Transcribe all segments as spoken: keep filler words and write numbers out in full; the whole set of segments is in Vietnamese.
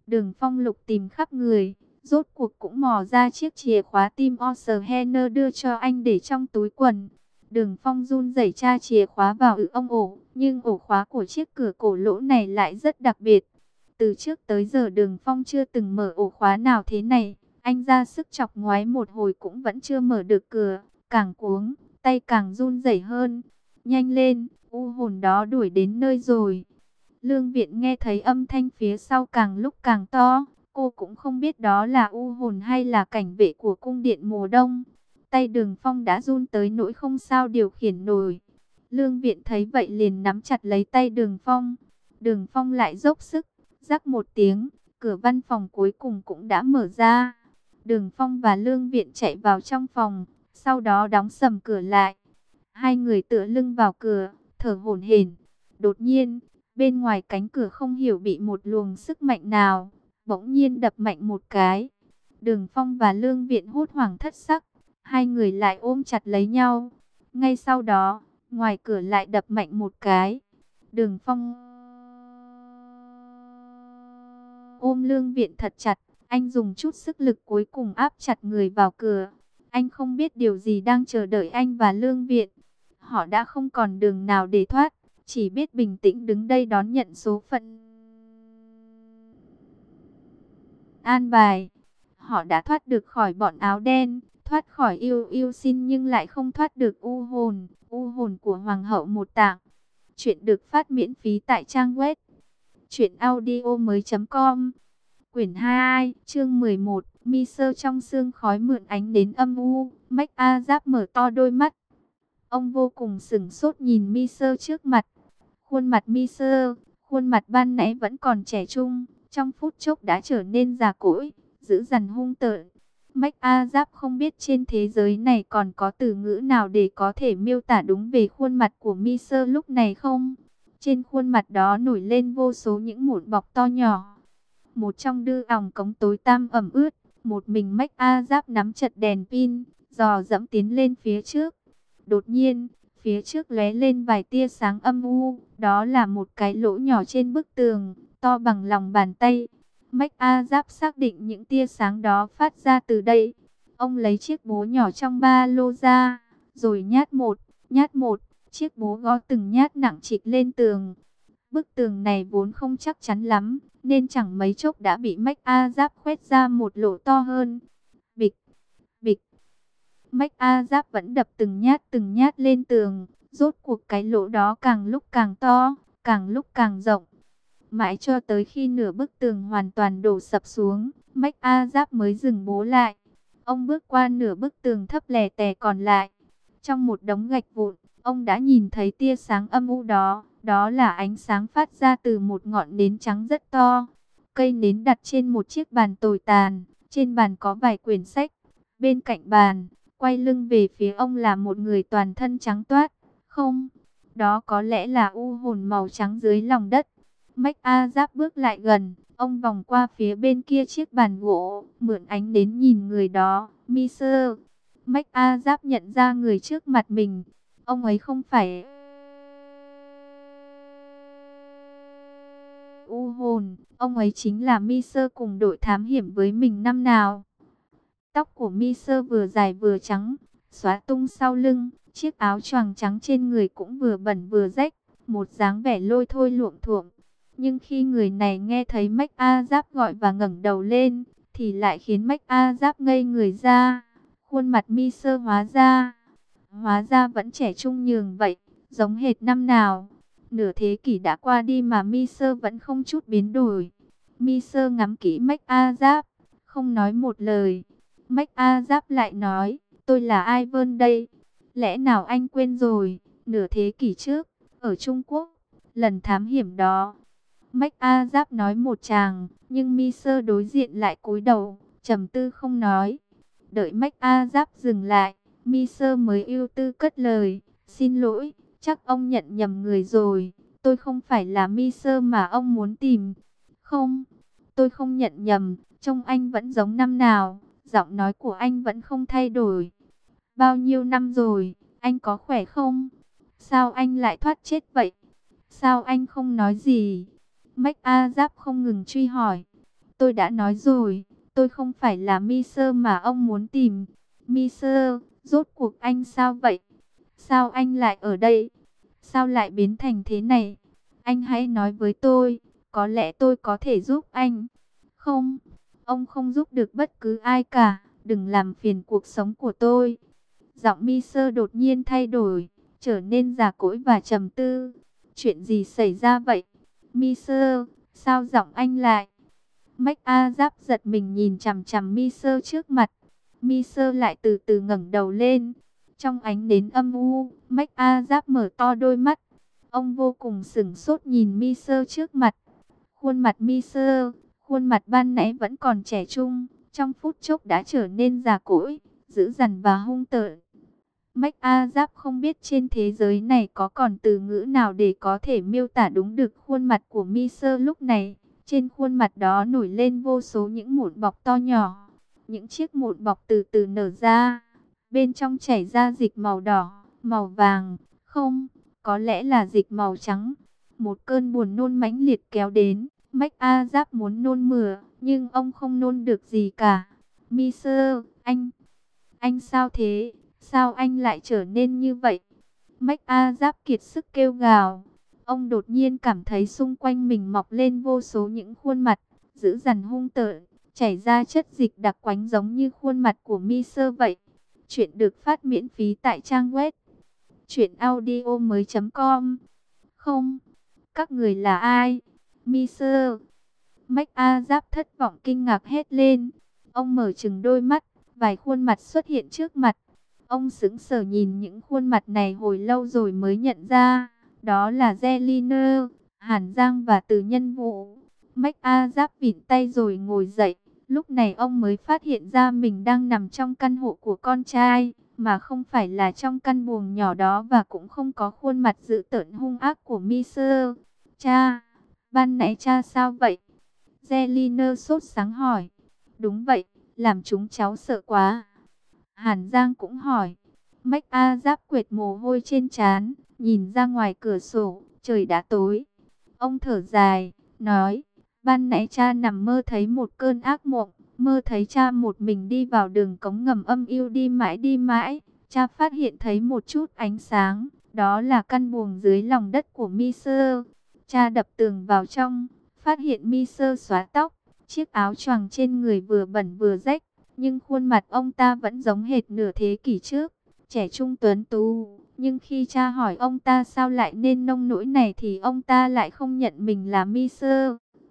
Đường Phong lục tìm khắp người, rốt cuộc cũng mò ra chiếc chìa khóa tim Osterhener đưa cho anh để trong túi quần. Đường Phong run rẩy tra chìa khóa vào ự ông ổ, nhưng ổ khóa của chiếc cửa cổ lỗ này lại rất đặc biệt. Từ trước tới giờ Đường Phong chưa từng mở ổ khóa nào thế này. Anh ra sức chọc ngoáy một hồi cũng vẫn chưa mở được cửa, càng cuống, tay càng run rẩy hơn. Nhanh lên, u hồn đó đuổi đến nơi rồi. Lương Viện nghe thấy âm thanh phía sau càng lúc càng to, cô cũng không biết đó là u hồn hay là cảnh vệ của cung điện mùa đông. Tay Đường Phong đã run tới nỗi không sao điều khiển nổi. Lương Viện thấy vậy liền nắm chặt lấy tay Đường Phong. Đường Phong lại dốc sức, rắc một tiếng, cửa văn phòng cuối cùng cũng đã mở ra. Đường Phong và Lương Viện chạy vào trong phòng, sau đó đóng sầm cửa lại. Hai người tựa lưng vào cửa, thở hổn hển. Đột nhiên, bên ngoài cánh cửa không hiểu bị một luồng sức mạnh nào, bỗng nhiên đập mạnh một cái. Đường Phong và Lương Viện hốt hoảng thất sắc, hai người lại ôm chặt lấy nhau. Ngay sau đó, ngoài cửa lại đập mạnh một cái. Đường Phong ôm Lương Viện thật chặt, anh dùng chút sức lực cuối cùng áp chặt người vào cửa. Anh không biết điều gì đang chờ đợi anh và Lương Viện. Họ đã không còn đường nào để thoát, chỉ biết bình tĩnh đứng đây đón nhận số phận an bài. Họ đã thoát được khỏi bọn áo đen, thoát khỏi yêu yêu xin nhưng lại không thoát được u hồn, u hồn của Hoàng hậu Một Tạng. Chuyện được phát miễn phí tại trang web truyện audio mới chấm com. Quyển hai, chương mười một, Mi Sơ trong sương khói mượn ánh đến âm u. Mách A Giáp mở to đôi mắt. Ông vô cùng sửng sốt nhìn Mi Sơ trước mặt. Khuôn mặt Mi Sơ, khuôn mặt ban nãy vẫn còn trẻ trung, trong phút chốc đã trở nên già cỗi, dữ dằn hung tợn. Mách A Giáp không biết trên thế giới này còn có từ ngữ nào để có thể miêu tả đúng về khuôn mặt của Mi Sơ lúc này không? Trên khuôn mặt đó nổi lên vô số những mụn bọc to nhỏ. Một trong đư òng cống tối tăm ẩm ướt, một mình Mách A Giáp nắm chặt đèn pin, dò dẫm tiến lên phía trước. Đột nhiên, phía trước lóe lên vài tia sáng âm u, đó là một cái lỗ nhỏ trên bức tường, to bằng lòng bàn tay. Mách A Giáp xác định những tia sáng đó phát ra từ đây. Ông lấy chiếc búa nhỏ trong ba lô ra, rồi nhát một, nhát một, chiếc búa gõ từng nhát nặng trịch lên tường. Bức tường này vốn không chắc chắn lắm, nên chẳng mấy chốc đã bị Mách A Giáp khoét ra một lỗ to hơn. Bịch, bịch. Mách A Giáp vẫn đập từng nhát từng nhát lên tường, rốt cuộc cái lỗ đó càng lúc càng to, càng lúc càng rộng. Mãi cho tới khi nửa bức tường hoàn toàn đổ sập xuống, Mách A Giáp mới dừng búa lại. Ông bước qua nửa bức tường thấp lè tè còn lại. Trong một đống gạch vụn, ông đã nhìn thấy tia sáng âm u đó. Đó là ánh sáng phát ra từ một ngọn nến trắng rất to. Cây nến đặt trên một chiếc bàn tồi tàn. Trên bàn có vài quyển sách. Bên cạnh bàn, quay lưng về phía ông là một người toàn thân trắng toát. Không, đó có lẽ là u hồn màu trắng dưới lòng đất. Mách A Giáp bước lại gần, ông vòng qua phía bên kia chiếc bàn gỗ, mượn ánh nến nhìn người đó. Mi Sơ. Mách A Giáp nhận ra người trước mặt mình. Ông ấy không phải u hồn, ông ấy chính là Mi Sơ cùng đội thám hiểm với mình năm nào. Tóc của Mi Sơ vừa dài vừa trắng, xóa tung sau lưng, chiếc áo choàng trắng trên người cũng vừa bẩn vừa rách, một dáng vẻ lôi thôi luộm thuộm. Nhưng khi người này nghe thấy Mách A Giáp gọi và ngẩng đầu lên, thì lại khiến Mách A Giáp ngây người ra. Khuôn mặt Mi Sơ hóa ra, hóa ra vẫn trẻ trung nhường vậy, giống hệt năm nào. Nửa thế kỷ đã qua đi mà Mi Sơ vẫn không chút biến đổi. Mi Sơ ngắm kỹ Mách A Giáp, không nói một lời. Mách A Giáp lại nói, tôi là Ivan đây. Lẽ nào anh quên rồi, nửa thế kỷ trước, ở Trung Quốc, lần thám hiểm đó. Mách A Giáp nói một tràng, nhưng Mi Sơ đối diện lại cúi đầu, trầm tư không nói. Đợi Mách A Giáp dừng lại, Mi Sơ mới ưu tư cất lời, xin lỗi, chắc ông nhận nhầm người rồi. Tôi không phải là Mi Sơ mà ông muốn tìm. Không, tôi không nhận nhầm, trông anh vẫn giống năm nào, giọng nói của anh vẫn không thay đổi. Bao nhiêu năm rồi, anh có khỏe không? Sao anh lại thoát chết vậy? Sao anh không nói gì? Mách A Giáp không ngừng truy hỏi. Tôi đã nói rồi, tôi không phải là Mister mà ông muốn tìm. Mister, rốt cuộc anh sao vậy? Sao anh lại ở đây? Sao lại biến thành thế này? Anh hãy nói với tôi, có lẽ tôi có thể giúp anh. Không, ông không giúp được bất cứ ai cả, đừng làm phiền cuộc sống của tôi. Giọng Mister đột nhiên thay đổi, trở nên già cỗi và trầm tư. Chuyện gì xảy ra vậy? Mister, sao giọng anh lại? MacArthur giật mình nhìn chằm chằm Mister trước mặt. Mister lại từ từ ngẩng đầu lên. Trong ánh nến âm u, MacArthur mở to đôi mắt. Ông vô cùng sửng sốt nhìn Mister trước mặt. Khuôn mặt Mister, khuôn mặt ban nãy vẫn còn trẻ trung, trong phút chốc đã trở nên già cỗi, dữ dằn và hung tợn. MacArthur không biết trên thế giới này có còn từ ngữ nào để có thể miêu tả đúng được khuôn mặt của Mister lúc này. Trên khuôn mặt đó nổi lên vô số những mụn bọc to nhỏ. Những chiếc mụn bọc từ từ nở ra. Bên trong chảy ra dịch màu đỏ, màu vàng. Không, có lẽ là dịch màu trắng. Một cơn buồn nôn mãnh liệt kéo đến. MacArthur muốn nôn mửa, nhưng ông không nôn được gì cả. Mister, anh, anh sao thế? Sao anh lại trở nên như vậy? MacArthur kiệt sức kêu gào. Ông đột nhiên cảm thấy xung quanh mình mọc lên vô số những khuôn mặt, dữ dằn hung tợn, chảy ra chất dịch đặc quánh giống như khuôn mặt của Mister vậy. Chuyện được phát miễn phí tại trang web truyện audio mới chấm com. Không, các người là ai? Mister. MacArthur thất vọng kinh ngạc hét lên. Ông mở trừng đôi mắt, vài khuôn mặt xuất hiện trước mặt. Ông sững sờ nhìn những khuôn mặt này hồi lâu rồi mới nhận ra. Đó là Zeliner, Hàn Giang và Từ Nhân Vũ. MacArthur vịn tay rồi ngồi dậy. Lúc này ông mới phát hiện ra mình đang nằm trong căn hộ của con trai, mà không phải là trong căn buồng nhỏ đó, và cũng không có khuôn mặt dữ tợn hung ác của Mister. Cha, ban nãy cha sao vậy? Zeliner sốt sáng hỏi. Đúng vậy, làm chúng cháu sợ quá. Hàn Giang cũng hỏi. MacArthur quệt mồ hôi trên trán, nhìn ra ngoài cửa sổ, trời đã tối. Ông thở dài, nói, ban nãy cha nằm mơ thấy một cơn ác mộng, mơ thấy cha một mình đi vào đường cống ngầm âm u đi mãi đi mãi. Cha phát hiện thấy một chút ánh sáng, đó là căn buồng dưới lòng đất của Mister. Cha đập tường vào trong, phát hiện Mister xóa tóc, chiếc áo choàng trên người vừa bẩn vừa rách, nhưng khuôn mặt ông ta vẫn giống hệt nửa thế kỷ trước, trẻ trung tuấn tú. Nhưng khi cha hỏi ông ta sao lại nên nông nỗi này thì ông ta lại không nhận mình là Mister.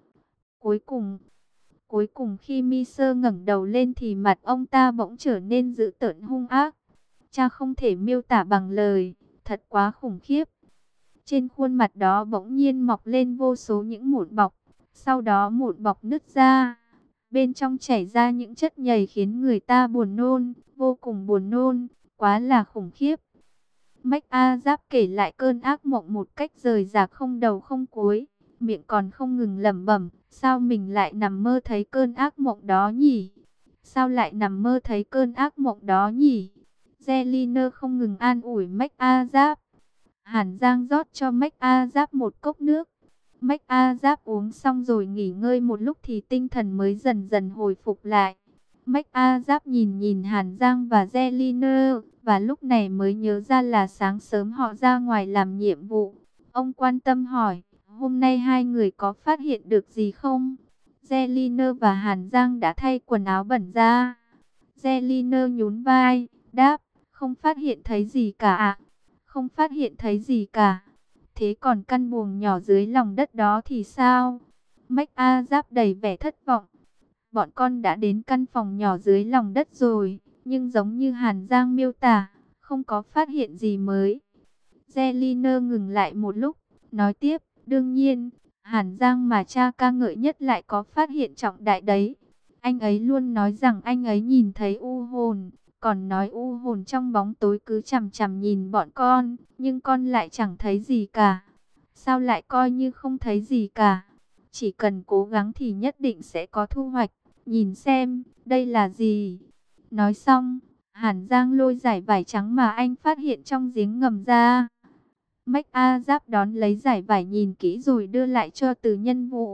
Cuối cùng, cuối cùng khi Mister ngẩng đầu lên thì mặt ông ta bỗng trở nên dữ tợn hung ác. Cha không thể miêu tả bằng lời, thật quá khủng khiếp. Trên khuôn mặt đó bỗng nhiên mọc lên vô số những mụn bọc, sau đó mụn bọc nứt ra. Bên trong chảy ra những chất nhầy khiến người ta buồn nôn, vô cùng buồn nôn, quá là khủng khiếp. MacArthur kể lại cơn ác mộng một cách rời rạc không đầu không cuối, miệng còn không ngừng lẩm bẩm, sao mình lại nằm mơ thấy cơn ác mộng đó nhỉ? Sao lại nằm mơ thấy cơn ác mộng đó nhỉ? Zeliner không ngừng an ủi MacArthur. Hàn Giang rót cho MacArthur một cốc nước. MacArthur uống xong rồi nghỉ ngơi một lúc thì tinh thần mới dần dần hồi phục lại. MacArthur nhìn nhìn Hàn Giang và Zeliner, và lúc này mới nhớ ra là sáng sớm họ ra ngoài làm nhiệm vụ. Ông quan tâm hỏi, hôm nay hai người có phát hiện được gì không? Zeliner và Hàn Giang đã thay quần áo bẩn ra. Zeliner nhún vai, đáp, không phát hiện thấy gì cả ạ. Không phát hiện thấy gì cả. Thế còn căn buồng nhỏ dưới lòng đất đó thì sao? MacArthur đầy vẻ thất vọng. Bọn con đã đến căn phòng nhỏ dưới lòng đất rồi, nhưng giống như Hàn Giang miêu tả, không có phát hiện gì mới. Zeliner ngừng lại một lúc, nói tiếp, đương nhiên, Hàn Giang mà cha ca ngợi nhất lại có phát hiện trọng đại đấy. Anh ấy luôn nói rằng anh ấy nhìn thấy u hồn, còn nói u hồn trong bóng tối cứ chằm chằm nhìn bọn con, nhưng con lại chẳng thấy gì cả. Sao lại coi như không thấy gì cả? Chỉ cần cố gắng thì nhất định sẽ có thu hoạch. Nhìn xem, đây là gì? Nói xong, Hàn Giang lôi giải vải trắng mà anh phát hiện trong giếng ngầm ra. MacArthur đón lấy giải vải nhìn kỹ rồi đưa lại cho Từ Nhân Vũ.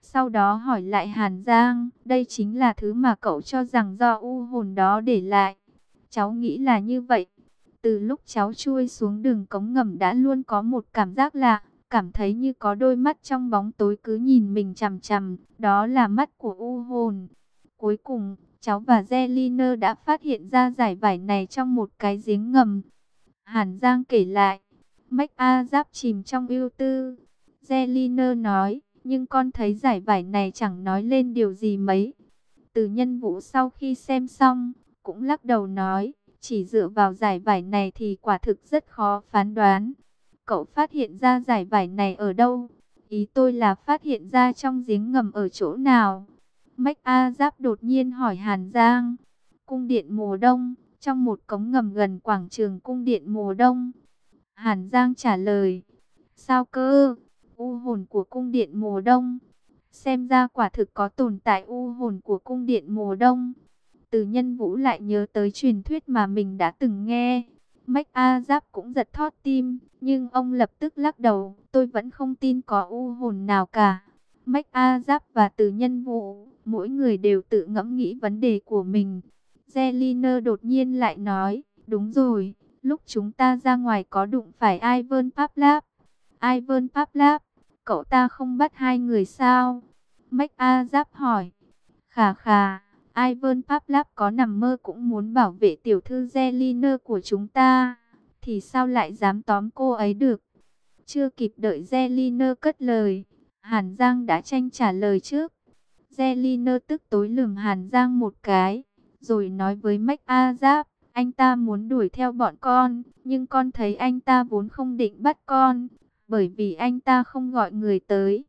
Sau đó hỏi lại Hàn Giang, đây chính là thứ mà cậu cho rằng do u hồn đó để lại. Cháu nghĩ là như vậy. Từ lúc cháu chui xuống đường cống ngầm đã luôn có một cảm giác lạ, cảm thấy như có đôi mắt trong bóng tối cứ nhìn mình chằm chằm, đó là mắt của u hồn. Cuối cùng, cháu và Zeliner đã phát hiện ra giải vải này trong một cái giếng ngầm. Hàn Giang kể lại, Mách A Giáp chìm trong ưu tư. Zeliner nói, nhưng con thấy giải vải này chẳng nói lên điều gì mấy. Từ Nhân Vũ sau khi xem xong, cũng lắc đầu nói, chỉ dựa vào giải vải này thì quả thực rất khó phán đoán. Cậu phát hiện ra giải vải này ở đâu? Ý tôi là phát hiện ra trong giếng ngầm ở chỗ nào? Mách A Giáp đột nhiên hỏi Hàn Giang. Cung điện mùa đông, trong một cống ngầm gần quảng trường cung điện mùa đông. Hàn Giang trả lời. Sao cơ? U hồn của cung điện mùa đông. Xem ra quả thực có tồn tại u hồn của cung điện mùa đông. Từ Nhân Vũ lại nhớ tới truyền thuyết mà mình đã từng nghe. Mách A Giáp cũng giật thót tim, nhưng ông lập tức lắc đầu, tôi vẫn không tin có u hồn nào cả. Mách A Giáp và Từ Nhân Vũ, mỗi người đều tự ngẫm nghĩ vấn đề của mình. Zeliner đột nhiên lại nói, đúng rồi, lúc chúng ta ra ngoài có đụng phải Ivan Pavlov. Ivan Pavlov, cậu ta không bắt hai người sao? Mách A Giáp hỏi. Khà khà, Ivan Pavlov có nằm mơ cũng muốn bảo vệ tiểu thư Zeliner của chúng ta, thì sao lại dám tóm cô ấy được? Chưa kịp đợi Zeliner cất lời, Hàn Giang đã tranh trả lời trước. Zeliner tức tối lườm Hàn Giang một cái, rồi nói với Mách A Giáp, anh ta muốn đuổi theo bọn con, nhưng con thấy anh ta vốn không định bắt con, bởi vì anh ta không gọi người tới.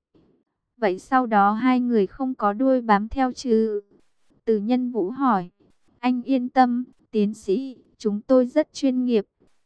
Vậy sau đó hai người không có đuôi bám theo chứ? Từ Nhân Vũ hỏi. Anh yên tâm, tiến sĩ, chúng tôi rất chuyên nghiệp.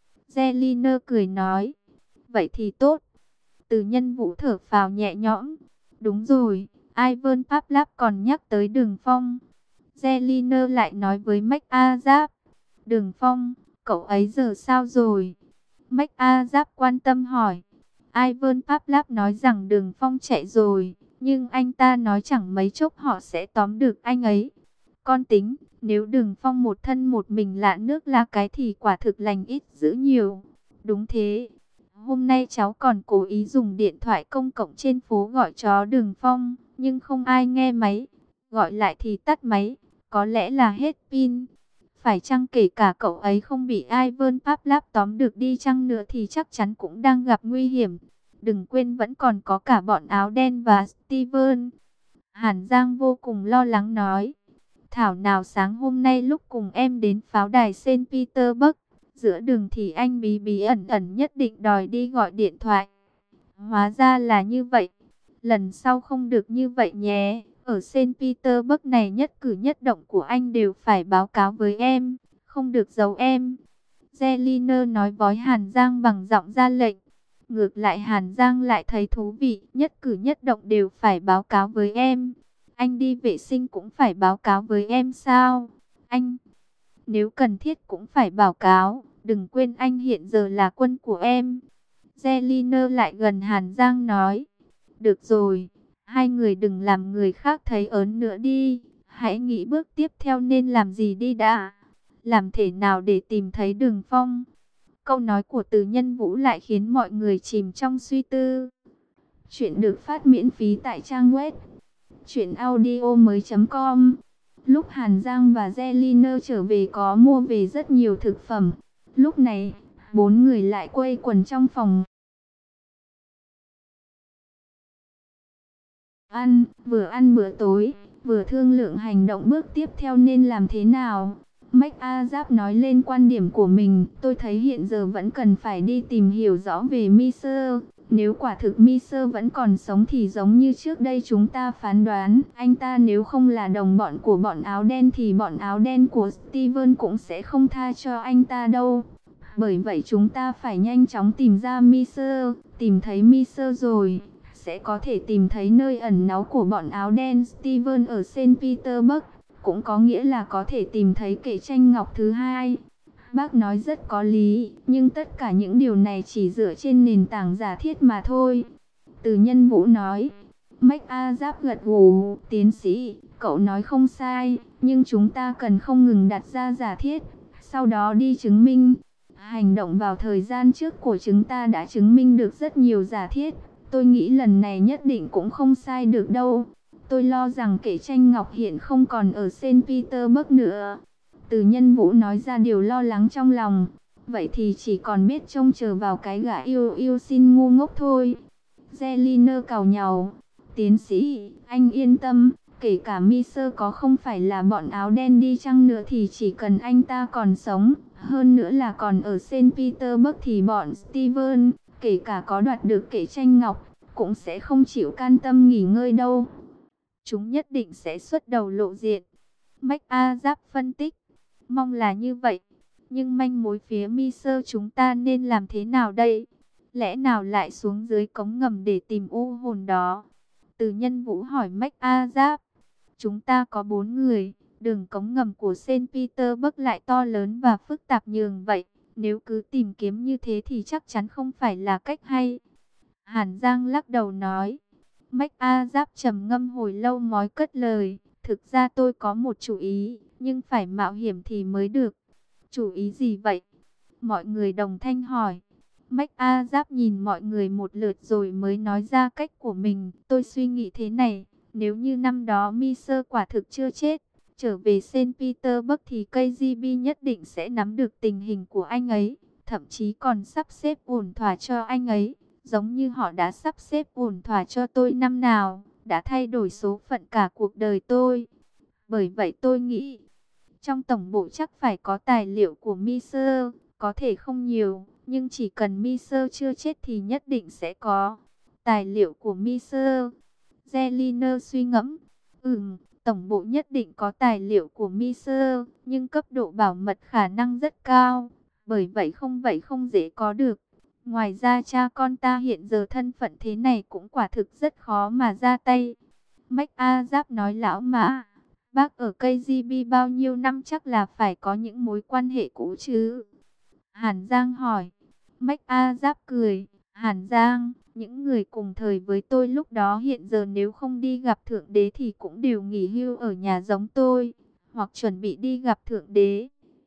Zeliner cười nói. Vậy thì tốt. Từ Nhân Vũ thở phào nhẹ nhõm. Đúng rồi, Ivan Pavlov còn nhắc tới Đường Phong. Zeliner lại nói với Mách A Giáp. Đường Phong, cậu ấy giờ sao rồi? Mách A Giáp quan tâm hỏi. Ivan Pavlov nói rằng Đường Phong chạy rồi, nhưng anh ta nói chẳng mấy chốc họ sẽ tóm được anh ấy. Con tính, nếu Đường Phong một thân một mình lạ nước la cái thì quả thực lành ít dữ nhiều. Đúng thế. Hôm nay cháu còn cố ý dùng điện thoại công cộng trên phố gọi chó Đường Phong, nhưng không ai nghe máy. Gọi lại thì tắt máy, có lẽ là hết pin. Phải chăng kể cả cậu ấy không bị Ivan Pavlov tóm được đi chăng nữa thì chắc chắn cũng đang gặp nguy hiểm. Đừng quên vẫn còn có cả bọn áo đen và Steven. Hàn Giang vô cùng lo lắng nói. Thảo nào sáng hôm nay lúc cùng em đến pháo đài Saint Petersburg, giữa đường thì anh bí bí ẩn ẩn nhất định đòi đi gọi điện thoại. Hóa ra là như vậy. Lần sau không được như vậy nhé. Ở Saint Petersburg này nhất cử nhất động của anh đều phải báo cáo với em, không được giấu em. Zeliner nói với Hàn Giang bằng giọng ra lệnh. Ngược lại Hàn Giang lại thấy thú vị, nhất cử nhất động đều phải báo cáo với em. Anh đi vệ sinh cũng phải báo cáo với em sao? Anh, nếu cần thiết cũng phải báo cáo, đừng quên anh hiện giờ là quân của em. Zeliner lại gần Hàn Giang nói. Được rồi, hai người đừng làm người khác thấy ớn nữa đi. Hãy nghĩ bước tiếp theo nên làm gì đi đã. Làm thế nào để tìm thấy Đường Phong? Câu nói của Từ Nhân Vũ lại khiến mọi người chìm trong suy tư. Chuyện được phát miễn phí tại trang web truyện audio mới chấm com. Lúc Hàn Giang và Zeliner trở về có mua về rất nhiều thực phẩm. Lúc này, bốn người lại quây quần trong phòng ăn, vừa ăn bữa tối, vừa thương lượng hành động bước tiếp theo nên làm thế nào. Mách A Giáp nói lên quan điểm của mình, tôi thấy hiện giờ vẫn cần phải đi tìm hiểu rõ về Miser. Nếu quả thực Miser vẫn còn sống thì giống như trước đây chúng ta phán đoán, anh ta nếu không là đồng bọn của bọn áo đen thì bọn áo đen của Steven cũng sẽ không tha cho anh ta đâu. Bởi vậy chúng ta phải nhanh chóng tìm ra Miser, tìm thấy Miser rồi sẽ có thể tìm thấy nơi ẩn náu của bọn áo đen Steven ở Saint Petersburg, cũng có nghĩa là có thể tìm thấy kệ tranh ngọc thứ hai. Bác nói rất có lý, nhưng tất cả những điều này chỉ dựa trên nền tảng giả thiết mà thôi. Từ Nhân Vũ nói, Mách A Giáp gật gù, tiến sĩ, cậu nói không sai, nhưng chúng ta cần không ngừng đặt ra giả thiết, sau đó đi chứng minh. Hành động vào thời gian trước của chúng ta đã chứng minh được rất nhiều giả thiết, tôi nghĩ lần này nhất định cũng không sai được đâu. Tôi lo rằng kẻ tranh ngọc hiện không còn ở Saint Petersburg nữa. Từ Nhân Vũ nói ra điều lo lắng trong lòng. Vậy thì chỉ còn biết trông chờ vào cái gã yêu yêu xin ngu ngốc thôi. Zeliner càu nhàu. Tiến sĩ, anh yên tâm, kể cả Miser có không phải là bọn áo đen đi chăng nữa thì chỉ cần anh ta còn sống, hơn nữa là còn ở Saint Petersburg thì bọn Steven, kể cả có đoạt được kẻ tranh ngọc, cũng sẽ không chịu can tâm nghỉ ngơi đâu. Chúng nhất định sẽ xuất đầu lộ diện. Mách A Giáp phân tích, mong là như vậy, nhưng manh mối phía Miser chúng ta nên làm thế nào đây? Lẽ nào lại xuống dưới cống ngầm để tìm u hồn đó? Từ Nhân Vũ hỏi Mách A Giáp. Chúng ta có bốn người, đường cống ngầm của Saint Petersburg lại to lớn và phức tạp nhường vậy. Nếu cứ tìm kiếm như thế thì chắc chắn không phải là cách hay. Hàn Giang lắc đầu nói. Mách A Giáp trầm ngâm hồi lâu mới cất lời. Thực ra tôi có một chủ ý, nhưng phải mạo hiểm thì mới được. Chủ ý gì vậy? Mọi người đồng thanh hỏi. Mách A Giáp nhìn mọi người một lượt rồi mới nói ra cách của mình. Tôi suy nghĩ thế này, nếu như năm đó Miser quả thực chưa chết, trở về Saint Petersburg thì ca giê bê nhất định sẽ nắm được tình hình của anh ấy, thậm chí còn sắp xếp ổn thỏa cho anh ấy, giống như họ đã sắp xếp ổn thỏa cho tôi năm nào, đã thay đổi số phận cả cuộc đời tôi. Bởi vậy tôi nghĩ, trong tổng bộ chắc phải có tài liệu của Miser, có thể không nhiều, nhưng chỉ cần Miser chưa chết thì nhất định sẽ có. Tài liệu của Miser. Zeliner suy ngẫm. Ừm, tổng bộ nhất định có tài liệu của Miser, nhưng cấp độ bảo mật khả năng rất cao. Bởi vậy không vậy không dễ có được. Ngoài ra cha con ta hiện giờ thân phận thế này cũng quả thực rất khó mà ra tay. Mách A Giáp nói lão Mã. Bác ở ca giê bê bao nhiêu năm chắc là phải có những mối quan hệ cũ chứ? Hàn Giang hỏi. Mách A Giáp cười. Hàn Giang, những người cùng thời với tôi lúc đó hiện giờ nếu không đi gặp Thượng Đế thì cũng đều nghỉ hưu ở nhà giống tôi, hoặc chuẩn bị đi gặp Thượng Đế.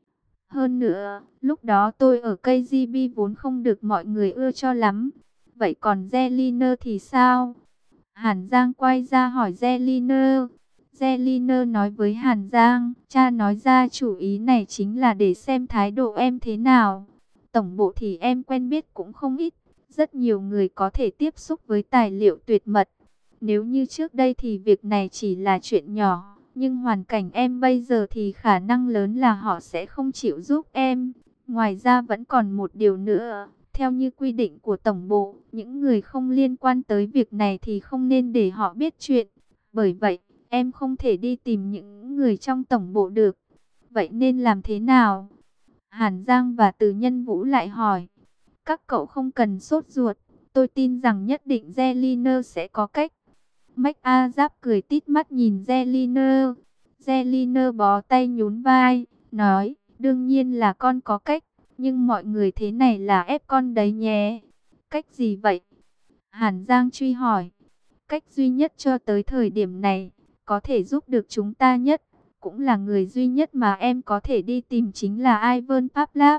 Hơn nữa, lúc đó tôi ở ca giê bê vốn không được mọi người ưa cho lắm. Vậy còn Zeliner thì sao? Hàn Giang quay ra hỏi Zeliner. Zeliner nói với Hàn Giang, cha nói ra chủ ý này chính là để xem thái độ em thế nào. Tổng bộ thì em quen biết cũng không ít, rất nhiều người có thể tiếp xúc với tài liệu tuyệt mật. Nếu như trước đây thì việc này chỉ là chuyện nhỏ, nhưng hoàn cảnh em bây giờ thì khả năng lớn là họ sẽ không chịu giúp em. Ngoài ra vẫn còn một điều nữa, theo như quy định của tổng bộ, những người không liên quan tới việc này thì không nên để họ biết chuyện. Bởi vậy, em không thể đi tìm những người trong tổng bộ được. Vậy nên làm thế nào? Hàn Giang và Từ Nhân Vũ lại hỏi. Các cậu không cần sốt ruột, tôi tin rằng nhất định Zeliner sẽ có cách. Mách A Giáp cười tít mắt nhìn Zeliner. Zeliner bó tay nhún vai, nói, đương nhiên là con có cách, nhưng mọi người thế này là ép con đấy nhé. Cách gì vậy? Hàn Giang truy hỏi. Cách duy nhất cho tới thời điểm này, có thể giúp được chúng ta nhất, cũng là người duy nhất mà em có thể đi tìm chính là Ivan Pavlov.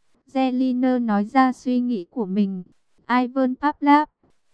Zeliner nói ra suy nghĩ của mình. Ivan Pavlov.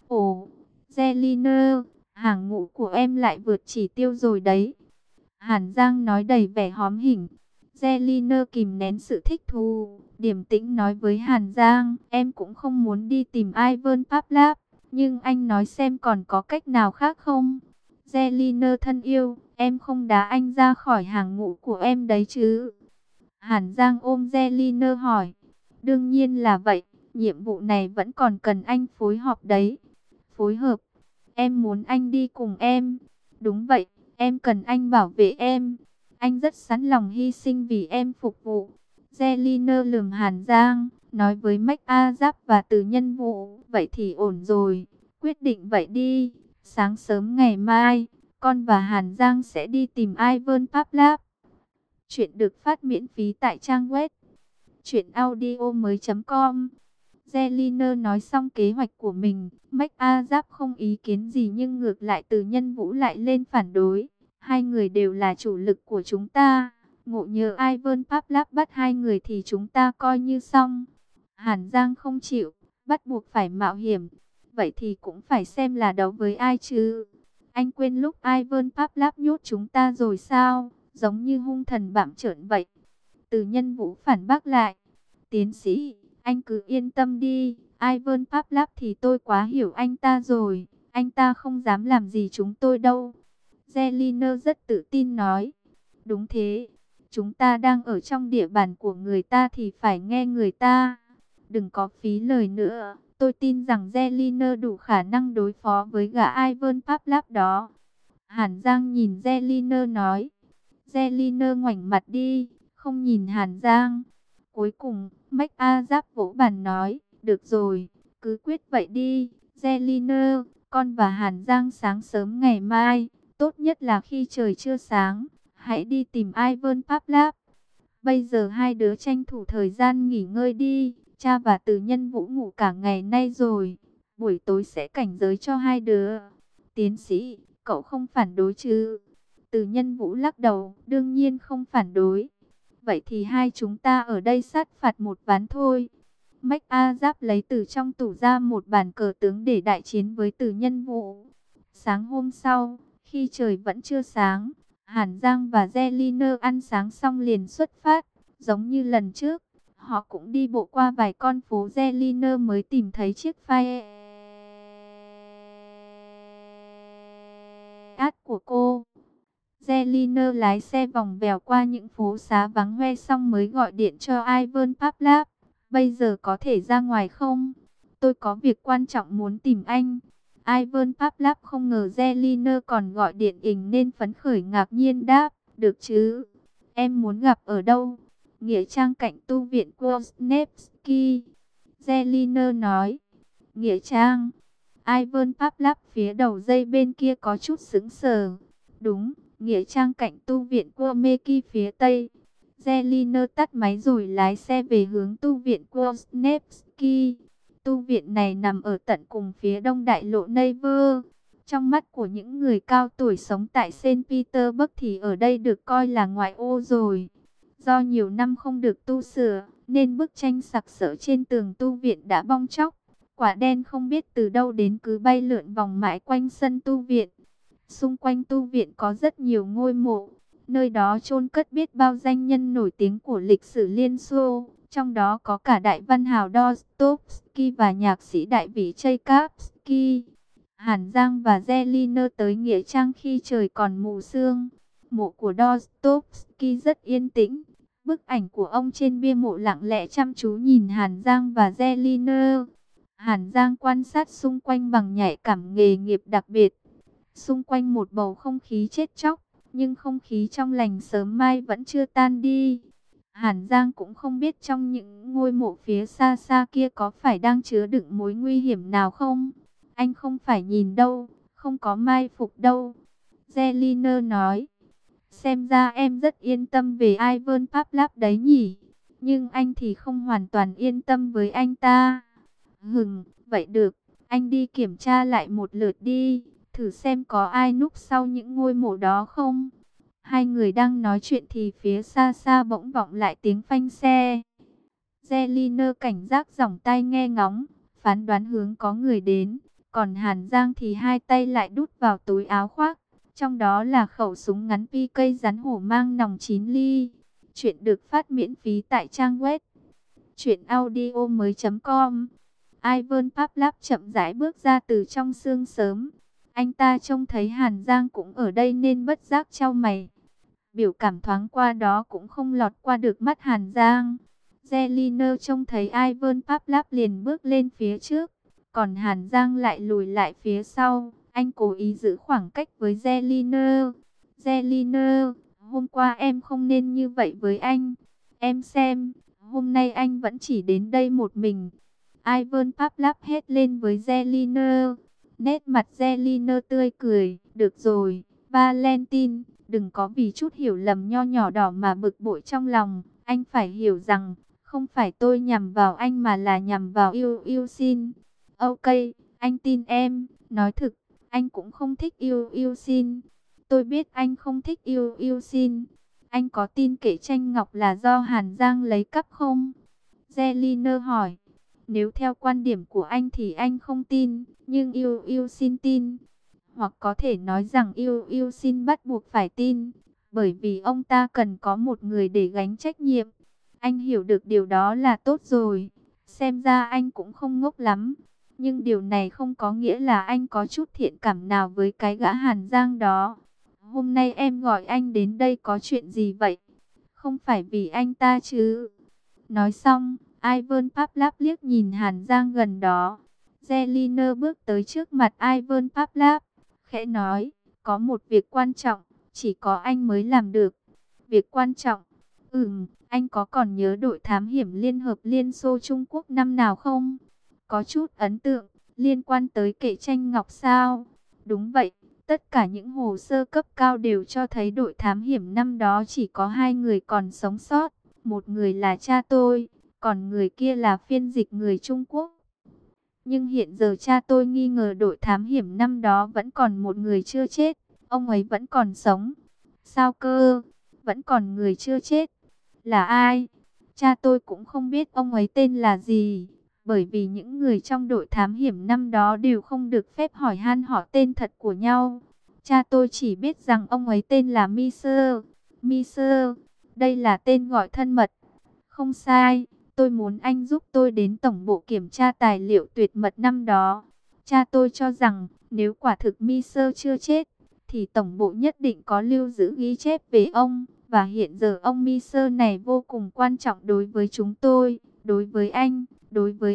Ồ, Zeliner, hàng ngũ của em lại vượt chỉ tiêu rồi đấy. Hàn Giang nói đầy vẻ hóm hỉnh. Zeliner kìm nén sự thích thú, điềm tĩnh nói với Hàn Giang, em cũng không muốn đi tìm Ivan Pavlov, nhưng anh nói xem còn có cách nào khác không? Zeliner thân yêu, em không đá anh ra khỏi hàng ngũ của em đấy chứ? Hàn Giang ôm Zeliner hỏi. Đương nhiên là vậy, nhiệm vụ này vẫn còn cần anh phối hợp đấy. Phối hợp? Em muốn anh đi cùng em. Đúng vậy, em cần anh bảo vệ em. Anh rất sẵn lòng hy sinh vì em phục vụ. Zeliner lườm Hàn Giang, nói với Mách A Giáp và Từ Nhân Vũ. Vậy thì ổn rồi, quyết định vậy đi. Sáng sớm ngày mai, con và Hàn Giang sẽ đi tìm Ivan Pavlov. Chuyện được phát miễn phí tại trang web truyện audio mới chấm com. Zelina nói xong kế hoạch của mình, MacArthur không ý kiến gì nhưng ngược lại Từ Nhân Vũ lại lên phản đối. Hai người đều là chủ lực của chúng ta. Ngộ nhỡ Ivan Pavlov bắt hai người thì chúng ta coi như xong. Hàn Giang không chịu, bắt buộc phải mạo hiểm. Vậy thì cũng phải xem là đấu với ai chứ. Anh quên lúc Ivan Pavlov nhốt chúng ta rồi sao? Giống như hung thần bặm trợn vậy. Từ Nhân Vũ phản bác lại. Tiến sĩ, anh cứ yên tâm đi. Ivan Pavlov thì tôi quá hiểu anh ta rồi. Anh ta không dám làm gì chúng tôi đâu. Zelina rất tự tin nói. Đúng thế. Chúng ta đang ở trong địa bàn của người ta thì phải nghe người ta. Đừng có phí lời nữa. Tôi tin rằng Zelina đủ khả năng đối phó với gã Ivan Pavlov đó. Hàn Giang nhìn Zelina nói. Zelina ngoảnh mặt đi, không nhìn Hàn Giang. Cuối cùng, MacArthur vỗ bàn nói. Được rồi, cứ quyết vậy đi. Zelina, con và Hàn Giang sáng sớm ngày mai, tốt nhất là khi trời chưa sáng, hãy đi tìm Ivan Pavlov. Bây giờ hai đứa tranh thủ thời gian nghỉ ngơi đi. Cha và Từ Nhân Vũ ngủ cả ngày nay rồi. Buổi tối sẽ cảnh giới cho hai đứa. Tiến sĩ, cậu không phản đối chứ? Từ Nhân Vũ lắc đầu, đương nhiên không phản đối. Vậy thì hai chúng ta ở đây sát phạt một ván thôi. MacArthur lấy từ trong tủ ra một bàn cờ tướng để đại chiến với Từ Nhân Vũ. Sáng hôm sau, khi trời vẫn chưa sáng, Hàn Giang và Zelina ăn sáng xong liền xuất phát. Giống như lần trước, họ cũng đi bộ qua vài con phố. Zelina mới tìm thấy chiếc Fiat của cô. Zelina lái xe vòng vèo qua những phố xá vắng hoe xong mới gọi điện cho Ivan Pavlov. Bây giờ có thể ra ngoài không? Tôi có việc quan trọng muốn tìm anh. Ivan Pavlov không ngờ Zelina còn gọi điện ình nên phấn khởi ngạc nhiên đáp. Được chứ? Em muốn gặp ở đâu? Nghĩa trang cạnh tu viện Kuznetsky. Zelina nói. Nghĩa trang. Ivan Pavlov phía đầu dây bên kia có chút sững sờ. Đúng, nghĩa trang cạnh tu viện Kurmeki phía tây. Zelina tắt máy rồi lái xe về hướng tu viện Kuznetsky. Tu viện này nằm ở tận cùng phía đông đại lộ Never. Trong mắt của những người cao tuổi sống tại Saint Petersburg thì ở đây được coi là ngoại ô rồi. Do nhiều năm không được tu sửa, nên bức tranh sặc sỡ trên tường tu viện đã bong tróc. Quả đen không biết từ đâu đến cứ bay lượn vòng mãi quanh sân tu viện. Xung quanh tu viện có rất nhiều ngôi mộ, nơi đó chôn cất biết bao danh nhân nổi tiếng của lịch sử Liên Xô. Trong đó có cả đại văn hào Dostoevsky và nhạc sĩ đại vĩ Tchaikovsky. Hàn Giang và Zelina tới nghĩa trang khi trời còn mù sương. Mộ của Dostoevsky rất yên tĩnh. Bức ảnh của ông trên bia mộ lặng lẽ chăm chú nhìn Hàn Giang và Zelina. Hàn Giang quan sát xung quanh bằng nhạy cảm nghề nghiệp đặc biệt. Xung quanh một bầu không khí chết chóc, nhưng không khí trong lành sớm mai vẫn chưa tan đi. Hàn Giang cũng không biết trong những ngôi mộ phía xa xa kia có phải đang chứa đựng mối nguy hiểm nào không. Anh không phải nhìn đâu, không có mai phục đâu. Zelina nói. Xem ra em rất yên tâm về Ivan Pavlov đấy nhỉ. Nhưng anh thì không hoàn toàn yên tâm với anh ta. Hừm, vậy được, anh đi kiểm tra lại một lượt đi. Thử xem có ai núp sau những ngôi mộ đó không. Hai người đang nói chuyện thì phía xa xa bỗng vọng lại tiếng phanh xe. Zelina cảnh giác giỏng tai nghe ngóng, phán đoán hướng có người đến. Còn Hàn Giang thì hai tay lại đút vào túi áo khoác. Trong đó là khẩu súng ngắn pê ca rắn hổ mang nòng chín ly. Chuyện được phát miễn phí tại trang web truyện audio mới chấm com. Ivan Pavlov chậm rãi bước ra từ trong sương sớm. Anh ta trông thấy Hàn Giang cũng ở đây nên bất giác chau mày. Biểu cảm thoáng qua đó cũng không lọt qua được mắt Hàn Giang. Zelina trông thấy Ivan Pavlov liền bước lên phía trước. Còn Hàn Giang lại lùi lại phía sau. Anh cố ý giữ khoảng cách với Zelina. Zelina, hôm qua em không nên như vậy với anh. Em xem, hôm nay anh vẫn chỉ đến đây một mình. Ivan Pavlov hét lên với Zelina. Nét mặt Zelina tươi cười. Được rồi, Valentine, đừng có vì chút hiểu lầm nho nhỏ đỏ mà bực bội trong lòng. Anh phải hiểu rằng, Không phải tôi nhằm vào anh mà là nhằm vào yêu yêu xin. Ok, anh tin em. Nói thực, anh cũng không thích yêu yêu xin. Tôi biết anh không thích yêu yêu xin. Anh có tin kể tranh ngọc là do Hàn Giang lấy cắp không? Zelina hỏi. Nếu theo quan điểm của anh thì anh không tin, nhưng yêu yêu xin tin. Hoặc có thể nói rằng yêu yêu xin bắt buộc phải tin, bởi vì ông ta cần có một người để gánh trách nhiệm. Anh hiểu được điều đó là tốt rồi. Xem ra anh cũng không ngốc lắm. Nhưng điều này không có nghĩa là anh có chút thiện cảm nào với cái gã Hàn Giang đó. Hôm nay em gọi anh đến đây có chuyện gì vậy? Không phải vì anh ta chứ? Nói xong, Ivan Pavlov liếc nhìn Hàn Giang gần đó. Zelina bước tới trước mặt Ivan Pavlov, khẽ nói, có một việc quan trọng, chỉ có anh mới làm được. Việc quan trọng? Ừm, anh có còn nhớ đội thám hiểm Liên hợp Liên Xô Trung Quốc năm nào không? Có chút ấn tượng, liên quan tới kệ tranh ngọc sao? Đúng vậy, tất cả những hồ sơ cấp cao đều cho thấy đội thám hiểm năm đó chỉ có hai người còn sống sót. Một người là cha tôi, còn người kia là phiên dịch người Trung Quốc. Nhưng hiện giờ cha tôi nghi ngờ đội thám hiểm năm đó vẫn còn một người chưa chết. Ông ấy vẫn còn sống. Sao cơ? Vẫn còn người chưa chết. Là ai? Cha tôi cũng không biết ông ấy tên là gì. Bởi vì những người trong đội thám hiểm năm đó đều không được phép hỏi han họ tên thật của nhau. Cha tôi chỉ biết rằng ông ấy tên là Miser. Miser, đây là tên gọi thân mật. Không sai, tôi muốn anh giúp tôi đến tổng bộ kiểm tra tài liệu tuyệt mật năm đó. Cha tôi cho rằng nếu quả thực Miser chưa chết, thì tổng bộ nhất định có lưu giữ ghi chép về ông. Và hiện giờ ông Miser này vô cùng quan trọng đối với chúng tôi, đối với anh, đối với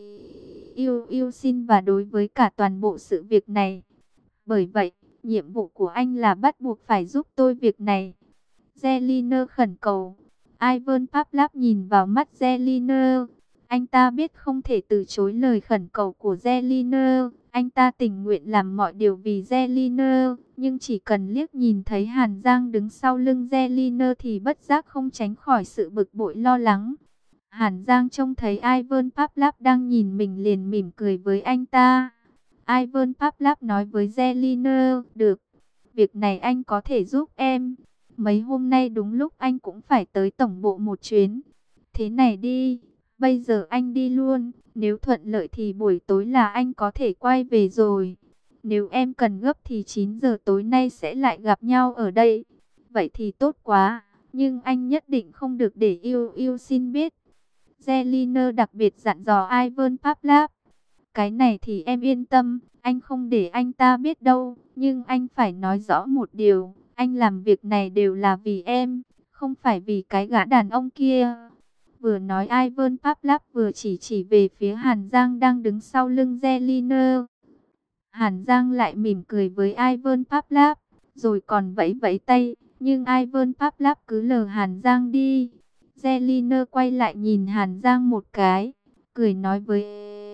yêu yêu xin và đối với cả toàn bộ sự việc này. Bởi vậy, nhiệm vụ của anh là bắt buộc phải giúp tôi việc này. Zelina khẩn cầu. Ivan Pavlov nhìn vào mắt Zelina. Anh ta biết không thể từ chối lời khẩn cầu của Zelina. Anh ta tình nguyện làm mọi điều vì Zelina. Nhưng chỉ cần liếc nhìn thấy Hàn Giang đứng sau lưng Zelina thì bất giác không tránh khỏi sự bực bội lo lắng. Hàn Giang trông thấy Ivan Pavlov đang nhìn mình liền mỉm cười với anh ta. Ivan Pavlov nói với Zelina, được, việc này anh có thể giúp em. Mấy hôm nay đúng lúc anh cũng phải tới tổng bộ một chuyến. Thế này đi, bây giờ anh đi luôn, nếu thuận lợi thì buổi tối là anh có thể quay về rồi. Nếu em cần gấp thì chín giờ tối nay sẽ lại gặp nhau ở đây. Vậy thì tốt quá, nhưng anh nhất định không được để yêu yêu xin biết. Zelina đặc biệt dặn dò Ivan Pavlov. Cái này thì em yên tâm, anh không để anh ta biết đâu, nhưng anh phải nói rõ một điều, anh làm việc này đều là vì em, không phải vì cái gã đàn ông kia. Vừa nói Ivan Pavlov vừa chỉ chỉ về phía Hàn Giang đang đứng sau lưng Zelina. Hàn Giang lại mỉm cười với Ivan Pavlov, rồi còn vẫy vẫy tay, nhưng Ivan Pavlov cứ lờ Hàn Giang đi. Zelina quay lại nhìn Hàn Giang một cái, cười nói với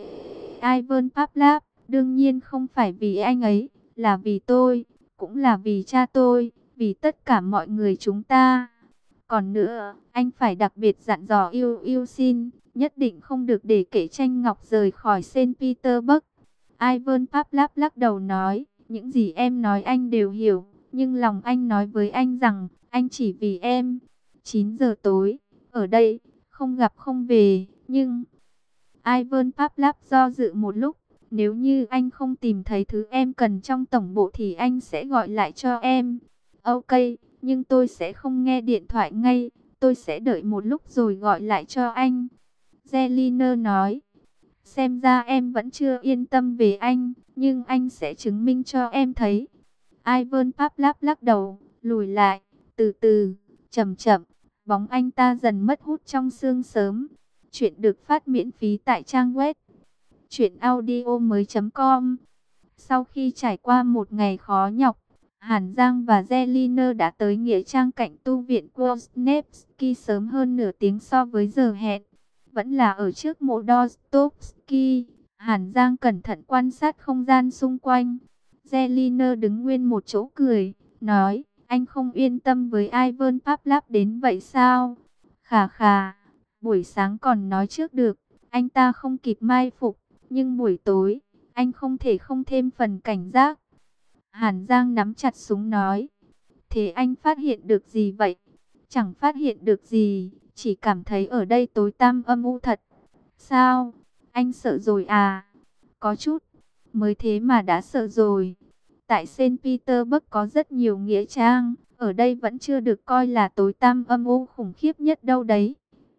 Ivan Pavlov, đương nhiên không phải vì anh ấy, là vì tôi, cũng là vì cha tôi, vì tất cả mọi người chúng ta. Còn nữa, anh phải đặc biệt dặn dò yêu yêu xin, nhất định không được để kệ tranh ngọc rời khỏi Saint Petersburg. Ivan Pavlov lắc đầu nói, những gì em nói anh đều hiểu, nhưng lòng anh nói với anh rằng, anh chỉ vì em. chín giờ tối, ở đây, không gặp không về, nhưng... Ivan Pavlov do dự một lúc, nếu như anh không tìm thấy thứ em cần trong tổng bộ thì anh sẽ gọi lại cho em. Ok, nhưng tôi sẽ không nghe điện thoại ngay, tôi sẽ đợi một lúc rồi gọi lại cho anh. Zelina nói, xem ra em vẫn chưa yên tâm về anh, nhưng anh sẽ chứng minh cho em thấy. Ivan Pavlov lắc đầu, lùi lại, từ từ, chậm chậm, bóng anh ta dần mất hút trong sương sớm. Chuyện được phát miễn phí tại trang web truyện audio mới chấm com. Sau khi trải qua một ngày khó nhọc, Hàn Giang và Zelina đã tới nghĩa trang cạnh tu viện Kvosnevsky sớm hơn nửa tiếng so với giờ hẹn. Vẫn là ở trước mộ Dostoevsky, Hàn Giang cẩn thận quan sát không gian xung quanh. Zelina đứng nguyên một chỗ cười, nói, anh không yên tâm với Ivan Pavlov đến vậy sao? Khà khà. Buổi sáng còn nói trước được, anh ta không kịp mai phục, nhưng buổi tối, anh không thể không thêm phần cảnh giác. Hàn Giang nắm chặt súng nói, thế anh phát hiện được gì vậy? Chẳng phát hiện được gì, chỉ cảm thấy ở đây tối tăm âm u thật. Sao? Anh sợ rồi à? Có chút, mới thế mà đã sợ rồi. Tại Saint Petersburg có rất nhiều nghĩa trang, ở đây vẫn chưa được coi là tối tăm âm u khủng khiếp nhất đâu đấy.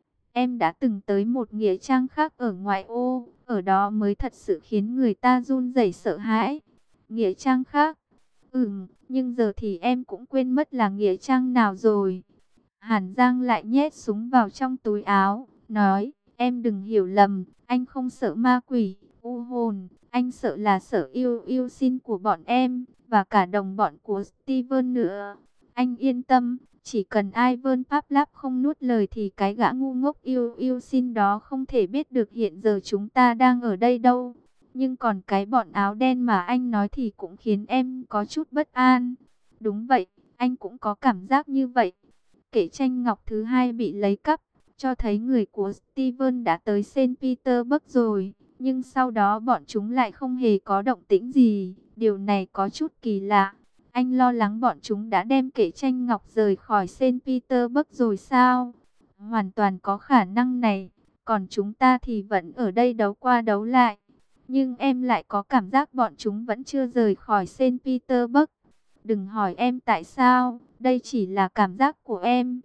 Em đã từng tới một nghĩa trang khác ở ngoại ô, ở đó mới thật sự khiến người ta run rẩy sợ hãi. Nghĩa trang khác? Ừm, nhưng giờ thì em cũng quên mất là nghĩa trang nào rồi. Hàn Giang lại nhét súng vào trong túi áo, nói, em đừng hiểu lầm, anh không sợ ma quỷ, u hồn, anh sợ là sợ yêu yêu xin của bọn em, và cả đồng bọn của Steven nữa. Anh yên tâm, chỉ cần Ivan Pavlov không nuốt lời thì cái gã ngu ngốc yêu yêu xin đó không thể biết được hiện giờ chúng ta đang ở đây đâu. Nhưng còn cái bọn áo đen mà anh nói thì cũng khiến em có chút bất an. Đúng vậy, anh cũng có cảm giác như vậy. Kệ tranh ngọc thứ hai bị lấy cắp, cho thấy người của Steven đã tới Saint Petersburg rồi. Nhưng sau đó bọn chúng lại không hề có động tĩnh gì. Điều này có chút kỳ lạ. Anh lo lắng bọn chúng đã đem kệ tranh ngọc rời khỏi Saint Petersburg rồi sao? Hoàn toàn có khả năng này. Còn chúng ta thì vẫn ở đây đấu qua đấu lại. Nhưng em lại có cảm giác bọn chúng vẫn chưa rời khỏi Saint Petersburg. Đừng hỏi em tại sao, đây chỉ là cảm giác của em.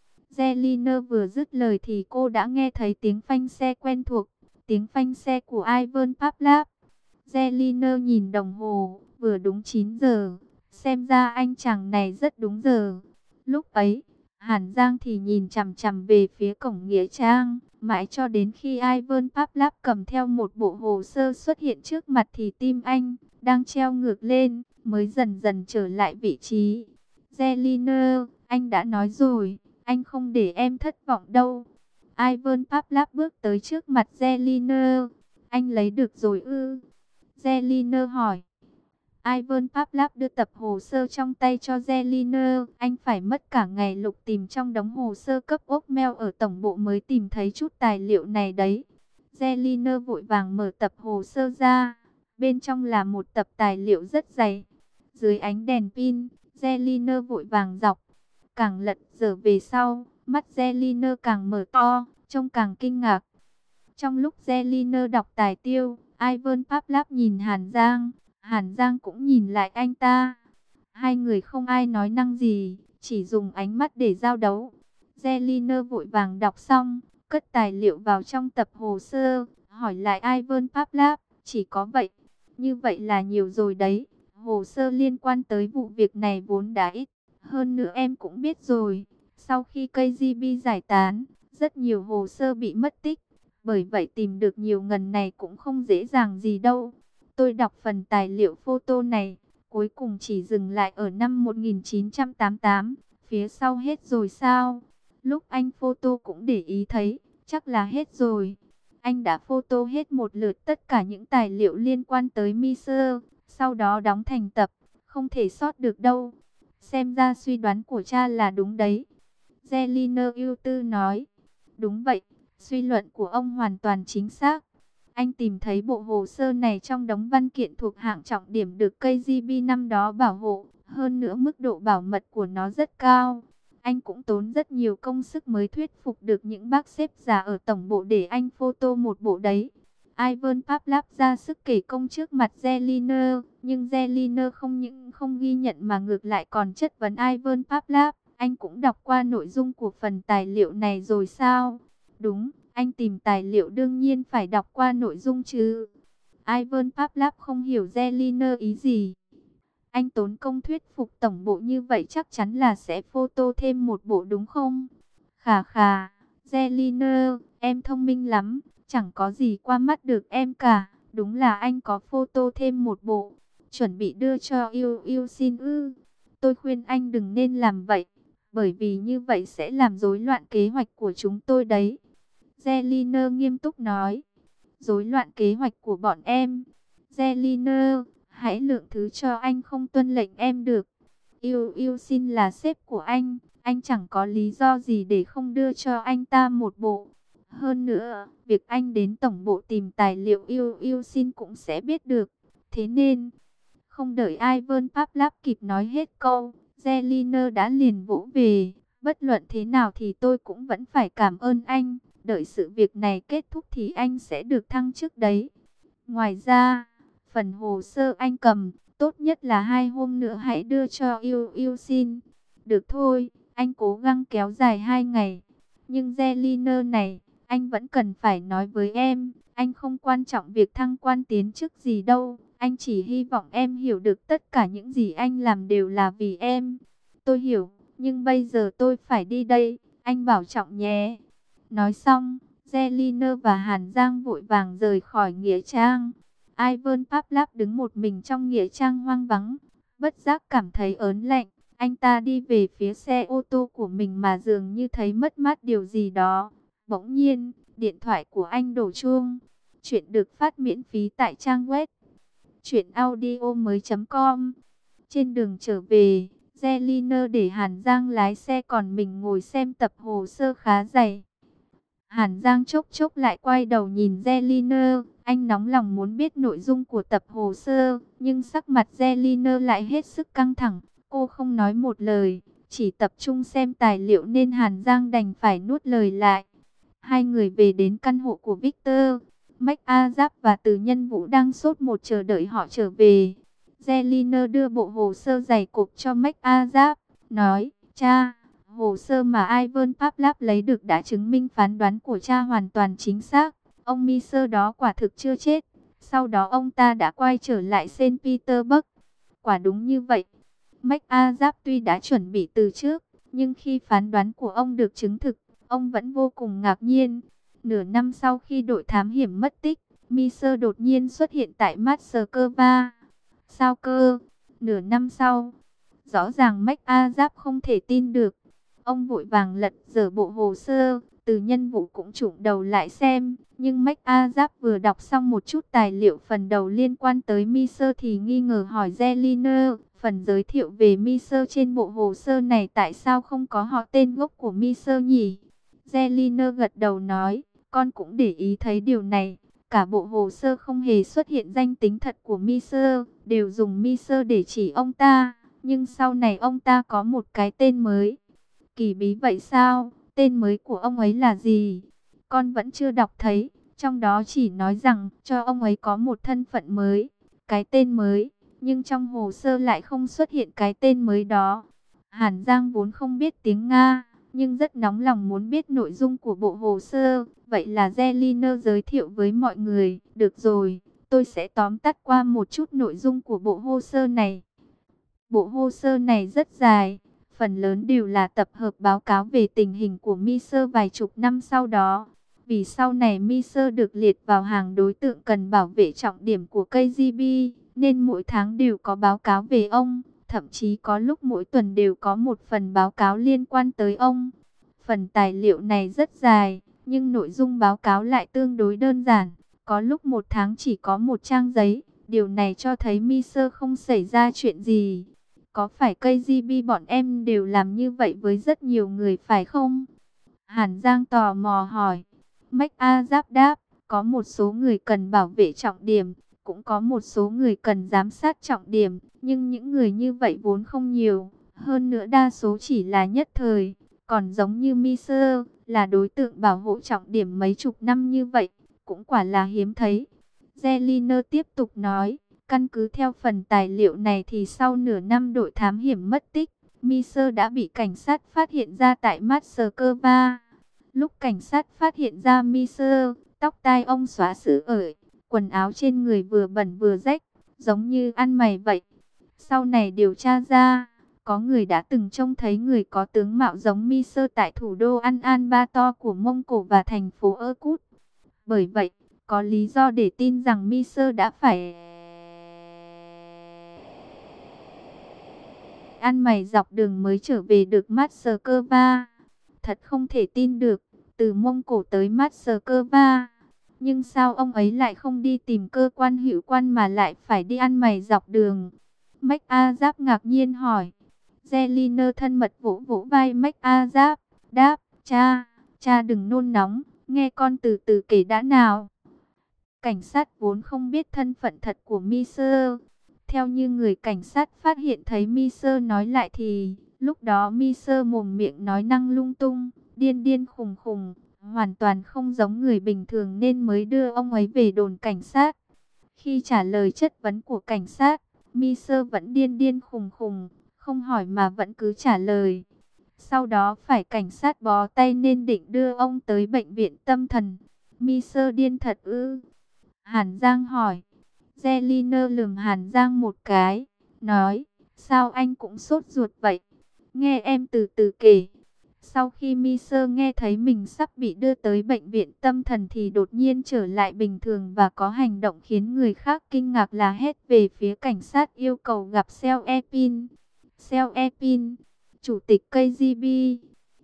Zelina vừa dứt lời thì cô đã nghe thấy tiếng phanh xe quen thuộc, tiếng phanh xe của Ivan Pavlov. Zelina nhìn đồng hồ, vừa đúng chín giờ, xem ra anh chàng này rất đúng giờ. Lúc ấy, Hàn Giang thì nhìn chằm chằm về phía cổng nghĩa trang, mãi cho đến khi Ivan Pavlov cầm theo một bộ hồ sơ xuất hiện trước mặt thì tim anh đang treo ngược lên, mới dần dần trở lại vị trí. Zelina, anh đã nói rồi, anh không để em thất vọng đâu. Ivan Pavlov bước tới trước mặt Zelina. Anh lấy được rồi ư? Zelina hỏi. Ivan Pavlov đưa tập hồ sơ trong tay cho Zelina. Anh phải mất cả ngày lục tìm trong đống hồ sơ cấp ốc mail ở tổng bộ mới tìm thấy chút tài liệu này đấy. Zelina vội vàng mở tập hồ sơ ra. Bên trong là một tập tài liệu rất dày. Dưới ánh đèn pin, Zelina vội vàng đọc. Càng lật dở về sau, mắt Zelina càng mở to, trông càng kinh ngạc. Trong lúc Zelina đọc tài tiêu, Ivan Pavlov nhìn Hàn Giang, Hàn Giang cũng nhìn lại anh ta. Hai người không ai nói năng gì, chỉ dùng ánh mắt để giao đấu. Zelina vội vàng đọc xong, cất tài liệu vào trong tập hồ sơ, hỏi lại Ivan Pavlov, chỉ có vậy. Như vậy là nhiều rồi đấy, hồ sơ liên quan tới vụ việc này vốn đã ít. Hơn nữa em cũng biết rồi, sau khi ca giê bê giải tán, rất nhiều hồ sơ bị mất tích. Bởi vậy tìm được nhiều ngần này cũng không dễ dàng gì đâu. Tôi đọc phần tài liệu photo này, cuối cùng chỉ dừng lại ở năm một nghìn chín trăm tám mươi tám. Phía sau hết rồi sao? Lúc anh photo cũng để ý thấy, chắc là hết rồi. Anh đã photo hết một lượt tất cả những tài liệu liên quan tới Miser, sau đó đóng thành tập, không thể sót được đâu. Xem ra suy đoán của cha là đúng đấy. Zelina ưu tư nói. Đúng vậy, suy luận của ông hoàn toàn chính xác. Anh tìm thấy bộ hồ sơ này trong đống văn kiện thuộc hạng trọng điểm được ca giê bê năm đó bảo hộ. Hơn nữa mức độ bảo mật của nó rất cao. Anh cũng tốn rất nhiều công sức mới thuyết phục được những bác xếp già ở tổng bộ để anh photo một bộ đấy. Ivan Pavlov ra sức kể công trước mặt Zelina, nhưng Zelina không những không ghi nhận mà ngược lại còn chất vấn Ivan Pavlov. Anh cũng đọc qua nội dung của phần tài liệu này rồi sao? Đúng, anh tìm tài liệu đương nhiên phải đọc qua nội dung chứ. Ivan Pavlov không hiểu Zelina ý gì. Anh tốn công thuyết phục tổng bộ như vậy chắc chắn là sẽ photo thêm một bộ đúng không? Khà khà, Zelina, em thông minh lắm, chẳng có gì qua mắt được em cả. Đúng là anh có photo thêm một bộ, chuẩn bị đưa cho yêu yêu xin ư. Tôi khuyên anh đừng nên làm vậy, bởi vì như vậy sẽ làm rối loạn kế hoạch của chúng tôi đấy. Zelina nghiêm túc nói. Rối loạn kế hoạch của bọn em. Zelina, hãy lượng thứ cho anh không tuân lệnh em được. Yêu yêu xin là sếp của anh, anh chẳng có lý do gì để không đưa cho anh ta một bộ. Hơn nữa, việc anh đến tổng bộ tìm tài liệu yêu yêu xin cũng sẽ biết được. Thế nên, không đợi Ivan Pavlov kịp nói hết câu, Zelina đã liền vỗ về. Bất luận thế nào thì tôi cũng vẫn phải cảm ơn anh. Đợi sự việc này kết thúc thì anh sẽ được thăng chức đấy. Ngoài ra, phần hồ sơ anh cầm, tốt nhất là hai hôm nữa hãy đưa cho yêu yêu xin. Được thôi, anh cố gắng kéo dài hai ngày. Nhưng Zelina này, anh vẫn cần phải nói với em. Anh không quan trọng việc thăng quan tiến chức gì đâu. Anh chỉ hy vọng em hiểu được tất cả những gì anh làm đều là vì em. Tôi hiểu, nhưng bây giờ tôi phải đi đây. Anh bảo trọng nhé. Nói xong, Zelina và Hàn Giang vội vàng rời khỏi nghĩa trang. Ivan Pavlov đứng một mình trong nghĩa trang hoang vắng, bất giác cảm thấy ớn lạnh. Anh ta đi về phía xe ô tô của mình mà dường như thấy mất mát điều gì đó. Bỗng nhiên, điện thoại của anh đổ chuông. Chuyện được phát miễn phí tại trang web truyện audio mới chấm com. Trên đường trở về, Zelina để Hàn Giang lái xe còn mình ngồi xem tập hồ sơ khá dày. Hàn Giang chốc chốc lại quay đầu nhìn Zelina, anh nóng lòng muốn biết nội dung của tập hồ sơ, nhưng sắc mặt Zelina lại hết sức căng thẳng, cô không nói một lời, chỉ tập trung xem tài liệu nên Hàn Giang đành phải nuốt lời lại. Hai người về đến căn hộ của Victor, McAzap và Từ Nhân Vũ đang sốt một chờ đợi họ trở về. Zelina đưa bộ hồ sơ dày cộp cho McAzap, nói, cha, hồ sơ mà Ivan Pavlov lấy được đã chứng minh phán đoán của cha hoàn toàn chính xác. Ông Miser đó quả thực chưa chết. Sau đó ông ta đã quay trở lại Saint Petersburg. Quả đúng như vậy. McAzap tuy đã chuẩn bị từ trước, nhưng khi phán đoán của ông được chứng thực, ông vẫn vô cùng ngạc nhiên. Nửa năm sau khi đội thám hiểm mất tích, Miser đột nhiên xuất hiện tại Moscow. Sao cơ? Nửa năm sau, rõ ràng McAzap không thể tin được. Ông vội vàng lật dở bộ hồ sơ, Từ Nhân Vũ cũng trụng đầu lại xem. Nhưng McAzap vừa đọc xong một chút tài liệu phần đầu liên quan tới Miser thì nghi ngờ hỏi Zelina, phần giới thiệu về Miser trên bộ hồ sơ này tại sao không có họ tên gốc của Miser nhỉ? Zelina gật đầu nói, con cũng để ý thấy điều này. Cả bộ hồ sơ không hề xuất hiện danh tính thật của Miser, đều dùng Miser để chỉ ông ta. Nhưng sau này ông ta có một cái tên mới. Kỳ bí vậy sao? Tên mới của ông ấy là gì? Con vẫn chưa đọc thấy. Trong đó chỉ nói rằng cho ông ấy có một thân phận mới, cái tên mới. Nhưng trong hồ sơ lại không xuất hiện cái tên mới đó. Hàn Giang vốn không biết tiếng Nga, nhưng rất nóng lòng muốn biết nội dung của bộ hồ sơ. Vậy là Zelina giới thiệu với mọi người. Được rồi, tôi sẽ tóm tắt qua một chút nội dung của bộ hồ sơ này. Bộ hồ sơ này rất dài, phần lớn đều là tập hợp báo cáo về tình hình của Miser vài chục năm sau đó. Vì sau này Miser được liệt vào hàng đối tượng cần bảo vệ trọng điểm của ca giê bê, nên mỗi tháng đều có báo cáo về ông. Thậm chí có lúc mỗi tuần đều có một phần báo cáo liên quan tới ông. Phần tài liệu này rất dài, nhưng nội dung báo cáo lại tương đối đơn giản. Có lúc một tháng chỉ có một trang giấy. Điều này cho thấy Miser không xảy ra chuyện gì. Có phải ca giê bê bọn em đều làm như vậy với rất nhiều người phải không? Hàn Giang tò mò hỏi. McAzap đáp, có một số người cần bảo vệ trọng điểm, cũng có một số người cần giám sát trọng điểm, nhưng những người như vậy vốn không nhiều, hơn nữa đa số chỉ là nhất thời, còn giống như Miser, là đối tượng bảo hộ trọng điểm mấy chục năm như vậy, cũng quả là hiếm thấy. Zelina tiếp tục nói, căn cứ theo phần tài liệu này thì sau nửa năm đội thám hiểm mất tích, Miser đã bị cảnh sát phát hiện ra tại Moscow. Lúc cảnh sát phát hiện ra Miser, tóc tai ông xóa xứ ởi, quần áo trên người vừa bẩn vừa rách, giống như ăn mày vậy. Sau này điều tra ra, có người đã từng trông thấy người có tướng mạo giống Miser tại thủ đô Ulaanbaatar của Mông Cổ và thành phố Irkut. Bởi vậy, có lý do để tin rằng Miser đã phải ăn mày dọc đường mới trở về được Moscow. Thật không thể tin được, từ Mông Cổ tới Moscow. Nhưng sao ông ấy lại không đi tìm cơ quan hữu quan mà lại phải đi ăn mày dọc đường? McAzap ngạc nhiên hỏi. Zelina thân mật vỗ vỗ vai McAzap, đáp, cha, cha đừng nôn nóng. Nghe con từ từ kể đã nào. Cảnh sát vốn không biết thân phận thật của Miser. Theo như người cảnh sát phát hiện thấy Miser nói lại thì, lúc đó Miser mồm miệng nói năng lung tung, điên điên khùng khùng, hoàn toàn không giống người bình thường nên mới đưa ông ấy về đồn cảnh sát. Khi trả lời chất vấn của cảnh sát, Miser vẫn điên điên khùng khùng, không hỏi mà vẫn cứ trả lời. Sau đó phải cảnh sát bó tay nên định đưa ông tới bệnh viện tâm thần. Miser điên thật ư? Hàn Giang hỏi. Zeliner lườm Hàn Giang một cái, nói, sao anh cũng sốt ruột vậy? Nghe em từ từ kể. Sau khi Miser nghe thấy mình sắp bị đưa tới bệnh viện tâm thần thì đột nhiên trở lại bình thường và có hành động khiến người khác kinh ngạc là hét về phía cảnh sát yêu cầu gặp Seo Epin. Seo Epin, chủ tịch ca giê bê.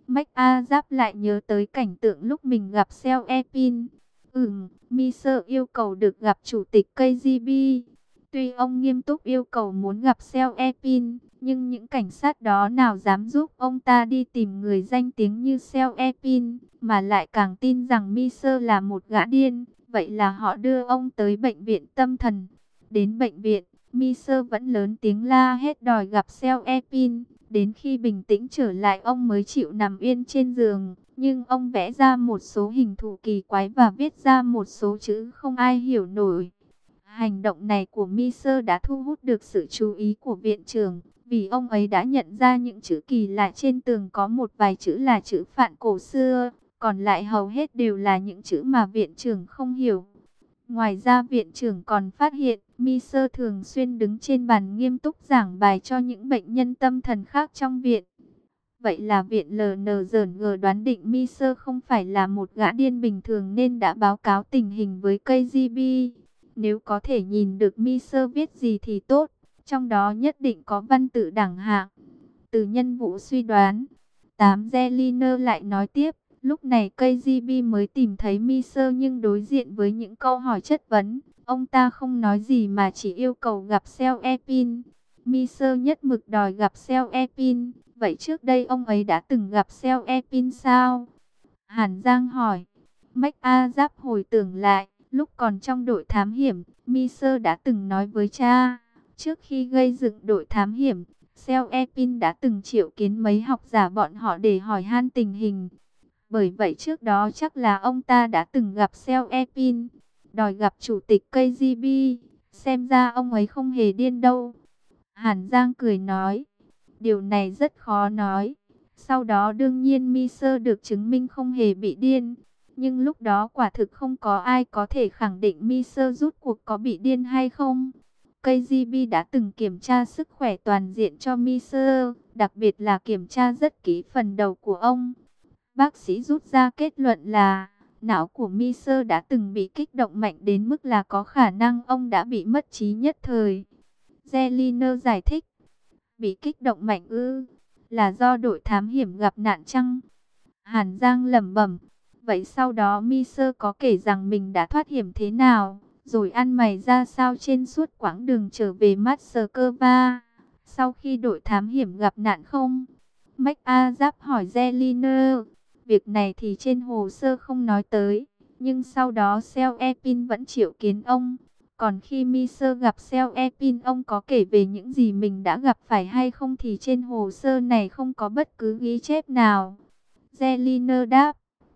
Mac Giáp lại nhớ tới cảnh tượng lúc mình gặp Seo Epin. Ừm, Miser yêu cầu được gặp chủ tịch ca giê bê. Tuy ông nghiêm túc yêu cầu muốn gặp Seo Epin, nhưng những cảnh sát đó nào dám giúp ông ta đi tìm người danh tiếng như Seo Epin, mà lại càng tin rằng Miser là một gã điên. Vậy là họ đưa ông tới bệnh viện tâm thần. Đến bệnh viện, Miser vẫn lớn tiếng la hét đòi gặp Seo Epin. Đến khi bình tĩnh trở lại ông mới chịu nằm yên trên giường. Nhưng ông vẽ ra một số hình thù kỳ quái và viết ra một số chữ không ai hiểu nổi. Hành động này của Miser đã thu hút được sự chú ý của viện trưởng, vì ông ấy đã nhận ra những chữ kỳ lạ trên tường có một vài chữ là chữ Phạn cổ xưa, còn lại hầu hết đều là những chữ mà viện trưởng không hiểu. Ngoài ra viện trưởng còn phát hiện, Miser thường xuyên đứng trên bàn nghiêm túc giảng bài cho những bệnh nhân tâm thần khác trong viện. Vậy là viện lờ en giê en đoán định Miser không phải là một gã điên bình thường nên đã báo cáo tình hình với ca giê bê. Nếu có thể nhìn được Miser viết gì thì tốt, trong đó nhất định có văn tự đẳng hạng. Từ nhân vụ suy đoán, tám Zeliner lại nói tiếp, lúc này ca giê bê mới tìm thấy Miser nhưng đối diện với những câu hỏi chất vấn, ông ta không nói gì mà chỉ yêu cầu gặp Seo Epin. Miser nhất mực đòi gặp Seo Epin, vậy trước đây ông ấy đã từng gặp Seo Epin sao? Hàn Giang hỏi. Mac Giáp hồi tưởng lại, lúc còn trong đội thám hiểm, Miser đã từng nói với cha, trước khi gây dựng đội thám hiểm, Seo Epin đã từng triệu kiến mấy học giả bọn họ để hỏi han tình hình. Bởi vậy trước đó chắc là ông ta đã từng gặp Seo Epin, đòi gặp chủ tịch ca giê bê, xem ra ông ấy không hề điên đâu. Hàn Giang cười nói, điều này rất khó nói. Sau đó đương nhiên Miser được chứng minh không hề bị điên. Nhưng lúc đó quả thực không có ai có thể khẳng định Miser rút cuộc có bị điên hay không. ca giê bê đã từng kiểm tra sức khỏe toàn diện cho Miser, đặc biệt là kiểm tra rất kỹ phần đầu của ông. Bác sĩ rút ra kết luận là não của Miser đã từng bị kích động mạnh đến mức là có khả năng ông đã bị mất trí nhất thời. Zeliner giải thích, bị kích động mạnh ư, là do đội thám hiểm gặp nạn chăng? Hàn Giang lẩm bẩm, vậy sau đó Miser có kể rằng mình đã thoát hiểm thế nào, rồi ăn mày ra sao trên suốt quãng đường trở về Moscow, sau khi đội thám hiểm gặp nạn không? Mac Giáp hỏi Zeliner, việc này thì trên hồ sơ không nói tới, nhưng sau đó Seo Epin vẫn triệu kiến ông. Còn khi Miser gặp Seo Epin, ông có kể về những gì mình đã gặp phải hay không thì trên hồ sơ này không có bất cứ ghi chép nào. Zeliner đáp,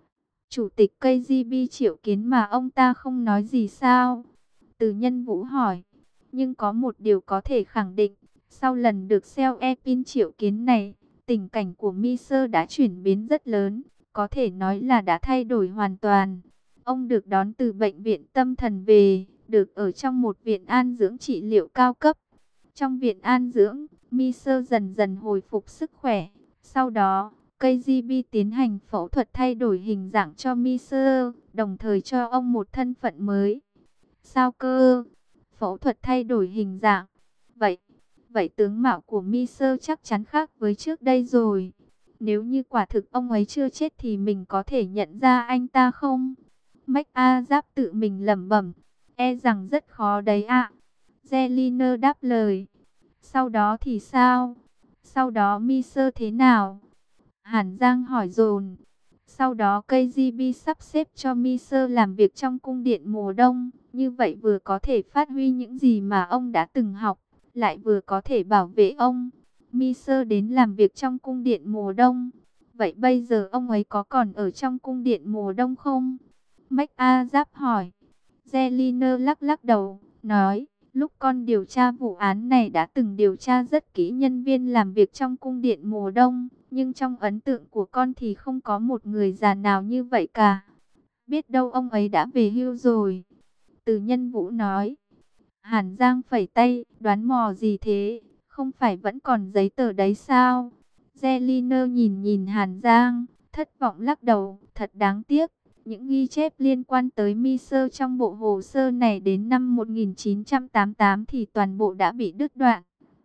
chủ tịch ca giê bê triệu kiến mà ông ta không nói gì sao? Từ nhân vũ hỏi, nhưng có một điều có thể khẳng định, sau lần được Seo Epin triệu kiến này, tình cảnh của Miser đã chuyển biến rất lớn, có thể nói là đã thay đổi hoàn toàn. Ông được đón từ bệnh viện tâm thần về, được ở trong một viện an dưỡng trị liệu cao cấp. Trong viện an dưỡng, Miser dần dần hồi phục sức khỏe. Sau đó, ca giê bê tiến hành phẫu thuật thay đổi hình dạng cho Miser, đồng thời cho ông một thân phận mới. Sao cơ? Phẫu thuật thay đổi hình dạng. Vậy, vậy tướng mạo của Miser chắc chắn khác với trước đây rồi. Nếu như quả thực ông ấy chưa chết thì mình có thể nhận ra anh ta không? Mac Giáp tự mình lẩm bẩm, e rằng rất khó đấy ạ. Zeliner đáp lời. Sau đó thì sao? Sau đó Miser thế nào? Hàn Giang hỏi dồn. Sau đó ca giê bê sắp xếp cho Miser làm việc trong cung điện mùa đông. Như vậy vừa có thể phát huy những gì mà ông đã từng học, lại vừa có thể bảo vệ ông. Miser đến làm việc trong cung điện mùa đông. Vậy bây giờ ông ấy có còn ở trong cung điện mùa đông không? MacArthur hỏi. Zelina lắc lắc đầu, nói, lúc con điều tra vụ án này đã từng điều tra rất kỹ nhân viên làm việc trong cung điện mùa đông, nhưng trong ấn tượng của con thì không có một người già nào như vậy cả. Biết đâu ông ấy đã về hưu rồi. Từ Nhân Vũ nói. Hàn Giang phẩy tay, đoán mò gì thế, không phải vẫn còn giấy tờ đấy sao? Zelina nhìn nhìn Hàn Giang, thất vọng lắc đầu, thật đáng tiếc. Những ghi chép liên quan tới Miser trong bộ hồ sơ này đến năm một nghìn chín trăm tám mươi tám thì toàn bộ đã bị đứt đoạn.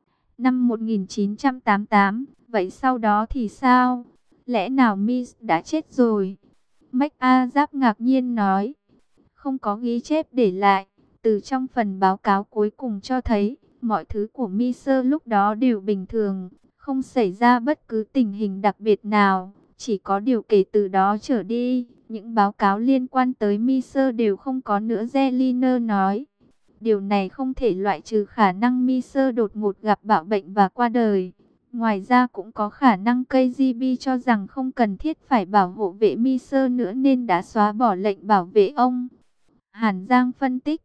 Năm một nghìn chín trăm tám mươi tám, vậy sau đó thì sao? Lẽ nào Mis đã chết rồi? MacArthur ngạc nhiên nói, không có ghi chép để lại. Từ trong phần báo cáo cuối cùng cho thấy, mọi thứ của Miser lúc đó đều bình thường, không xảy ra bất cứ tình hình đặc biệt nào. Chỉ có điều kể từ đó trở đi, những báo cáo liên quan tới Miser đều không có nữa, Zelina nói. Điều này không thể loại trừ khả năng Miser đột ngột gặp bạo bệnh và qua đời. Ngoài ra cũng có khả năng ca giê bê cho rằng không cần thiết phải bảo hộ vệ Miser nữa nên đã xóa bỏ lệnh bảo vệ ông. Hàn Giang phân tích.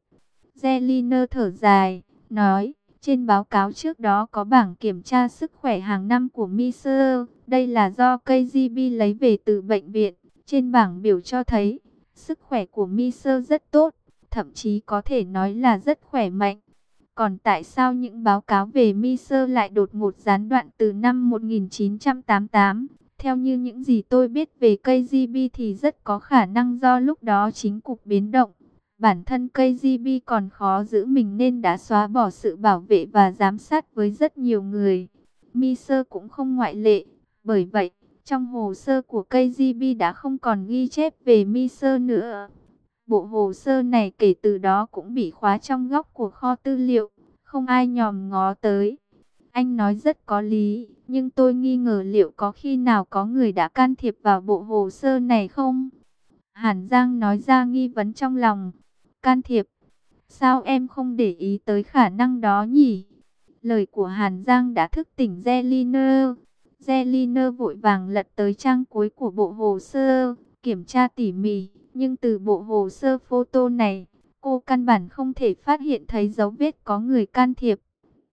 Zelina thở dài, nói, trên báo cáo trước đó có bảng kiểm tra sức khỏe hàng năm của Miser. Đây là do ca giê bê lấy về từ bệnh viện. Trên bảng biểu cho thấy, sức khỏe của Miser rất tốt, thậm chí có thể nói là rất khỏe mạnh. Còn tại sao những báo cáo về Miser lại đột ngột gián đoạn từ năm một nghìn chín trăm tám mươi tám? Theo như những gì tôi biết về ca giê bê thì rất có khả năng do lúc đó chính cục biến động. Bản thân ca giê bê còn khó giữ mình nên đã xóa bỏ sự bảo vệ và giám sát với rất nhiều người. Miser cũng không ngoại lệ. Bởi vậy, trong hồ sơ của ca giê bê đã không còn ghi chép về Miser nữa. Bộ hồ sơ này kể từ đó cũng bị khóa trong góc của kho tư liệu, không ai nhòm ngó tới. Anh nói rất có lý, nhưng tôi nghi ngờ liệu có khi nào có người đã can thiệp vào bộ hồ sơ này không? Hàn Giang nói ra nghi vấn trong lòng. Can thiệp? Sao em không để ý tới khả năng đó nhỉ? Lời của Hàn Giang đã thức tỉnh Zelina. Zelina vội vàng lật tới trang cuối của bộ hồ sơ, kiểm tra tỉ mỉ. Nhưng từ bộ hồ sơ photo này, cô căn bản không thể phát hiện thấy dấu vết có người can thiệp.